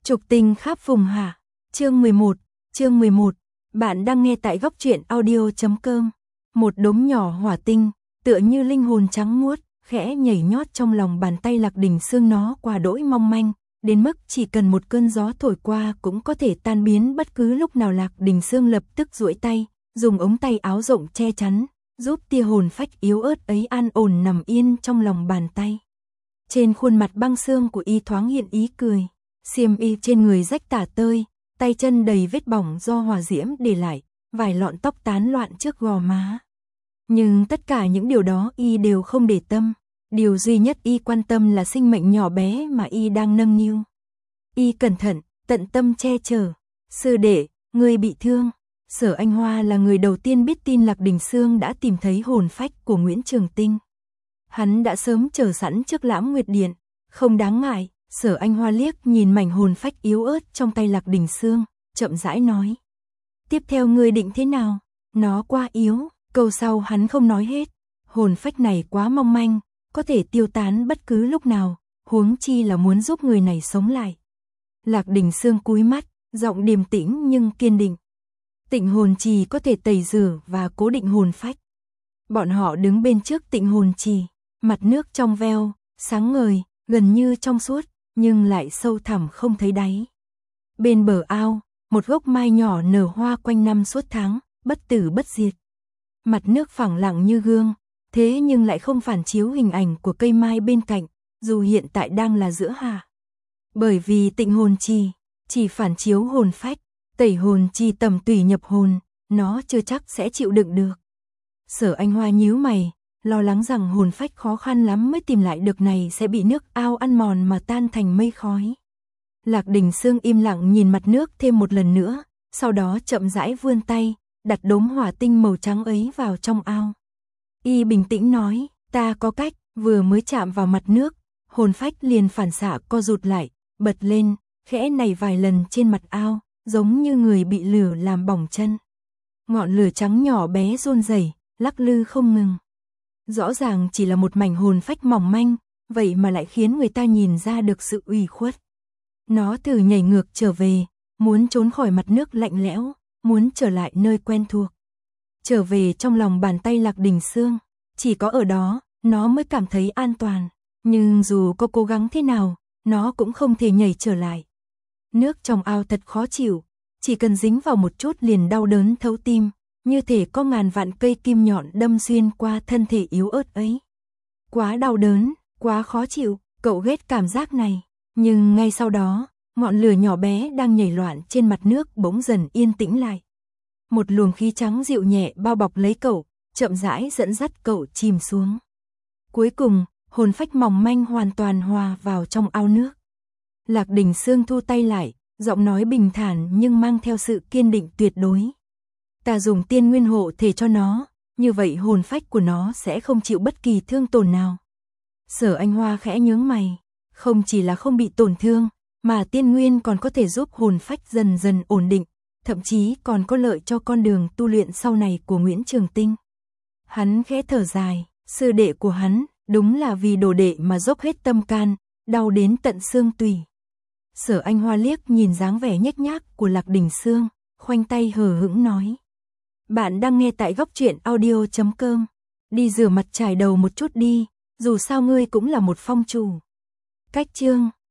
Trục tình khắp phùng hạ. Chương 11. Bạn đang nghe tại góc truyện audio.com. Một đốm nhỏ hỏa tinh, tựa như linh hồn trắng muốt, khẽ nhảy nhót trong lòng bàn tay Lạc Đình Sương, nó quá đỗi mong manh, đến mức chỉ cần một cơn gió thổi qua cũng có thể tan biến bất cứ lúc nào. Lạc Đình Sương lập tức duỗi tay, dùng ống tay áo rộng che chắn, giúp tia hồn phách yếu ớt ấy an ổn nằm yên trong lòng bàn tay. Trên khuôn mặt băng xương của y thoáng hiện ý cười, xiêm y trên người rách tả tơi, tay chân đầy vết bỏng do hỏa diễm để lại, vài lọn tóc tán loạn trước gò má. Nhưng tất cả những điều đó y đều không để tâm, điều duy nhất y quan tâm là sinh mệnh nhỏ bé mà y đang nâng niu. Y cẩn thận, tận tâm che chở. Sư đệ, ngươi bị thương. Sở Anh Hoa là người đầu tiên biết tin Lạc Đình Sương đã tìm thấy hồn phách của Nguyễn Trường Tinh. Hắn đã sớm chờ sẵn trước Lãm Nguyệt Điện, không đáng ngại. Sở Anh Hoa liếc nhìn mảnh hồn phách yếu ớt trong tay Lạc Đình Sương, chậm rãi nói. Tiếp theo ngươi định thế nào? Nó quá yếu. Câu sau hắn không nói hết. Hồn phách này quá mong manh, có thể tiêu tán bất cứ lúc nào, huống chi là muốn giúp người này sống lại. Lạc Đình Sương cúi mắt, giọng điềm tĩnh nhưng kiên định. Tịnh hồn trì có thể tẩy rửa và cố định hồn phách. Bọn họ đứng bên trước tịnh hồn trì, mặt nước trong veo, sáng ngời, gần như trong suốt, nhưng lại sâu thẳm không thấy đáy. Bên bờ ao, một gốc mai nhỏ nở hoa quanh năm suốt tháng, bất tử bất diệt. Mặt nước phẳng lặng như gương, thế nhưng lại không phản chiếu hình ảnh của cây mai bên cạnh, dù hiện tại đang là giữa hạ. Bởi vì tịnh hồn trì chỉ phản chiếu hồn phách, tẩy hồn trì tầm tùy nhập hồn, nó chưa chắc sẽ chịu đựng được. Sở Anh Hoa nhíu mày, lo lắng rằng hồn phách khó khăn lắm mới tìm lại được này sẽ bị nước ao ăn mòn mà tan thành mây khói. Lạc Đình Sương im lặng nhìn mặt nước thêm một lần nữa, sau đó chậm rãi vươn tay, đặt đốm hỏa tinh màu trắng ấy vào trong ao. Y bình tĩnh nói, ta có cách. Vừa mới chạm vào mặt nước, hồn phách liền phản xạ co rụt lại, bật lên, khẽ nảy vài lần trên mặt ao, giống như người bị lửa làm bỏng chân. Ngọn lửa trắng nhỏ bé run rẩy, lắc lư không ngừng. Rõ ràng chỉ là một mảnh hồn phách mỏng manh, vậy mà lại khiến người ta nhìn ra được sự ủy khuất. Nó thử nhảy ngược trở về, muốn trốn khỏi mặt nước lạnh lẽo, muốn trở lại nơi quen thuộc. Trở về trong lòng bàn tay Lạc Đình Sương, chỉ có ở đó, nó mới cảm thấy an toàn. Nhưng dù có cố gắng thế nào, nó cũng không thể nhảy trở lại. Nước trong ao thật khó chịu, chỉ cần dính vào một chút liền đau đớn thấu tim, như thể có ngàn vạn cây kim nhọn đâm xuyên qua thân thể yếu ớt ấy. Quá đau đớn, quá khó chịu, cậu ghét cảm giác này. Nhưng ngay sau đó, ngọn lửa nhỏ bé đang nhảy loạn trên mặt nước bỗng dần yên tĩnh lại. Một luồng khí trắng dịu nhẹ bao bọc lấy cậu, chậm rãi dẫn dắt cậu chìm xuống. Cuối cùng, hồn phách mỏng manh hoàn toàn hòa vào trong ao nước. Lạc Đình Sương thu tay lại, giọng nói bình thản nhưng mang theo sự kiên định tuyệt đối. Ta dùng tiên nguyên hộ thể cho nó, như vậy hồn phách của nó sẽ không chịu bất kỳ thương tổn nào. Sở Anh Hoa khẽ nhướng mày, không chỉ là không bị tổn thương, mà tiên nguyên còn có thể giúp hồn phách dần dần ổn định, thậm chí còn có lợi cho con đường tu luyện sau này của Nguyễn Trường Tinh. Hắn khẽ thở dài, sư đệ của hắn, đúng là vì đồ đệ mà dốc hết tâm can, đau đến tận xương tủy. Sở Anh Hoa liếc nhìn dáng vẻ nhếch nhác của Lạc Đình Sương, khoanh tay hờ hững nói. Bạn đang nghe tại góc truyện audio.com. Đi rửa mặt chải đầu một chút đi, dù sao ngươi cũng là một phong chủ. Cách chương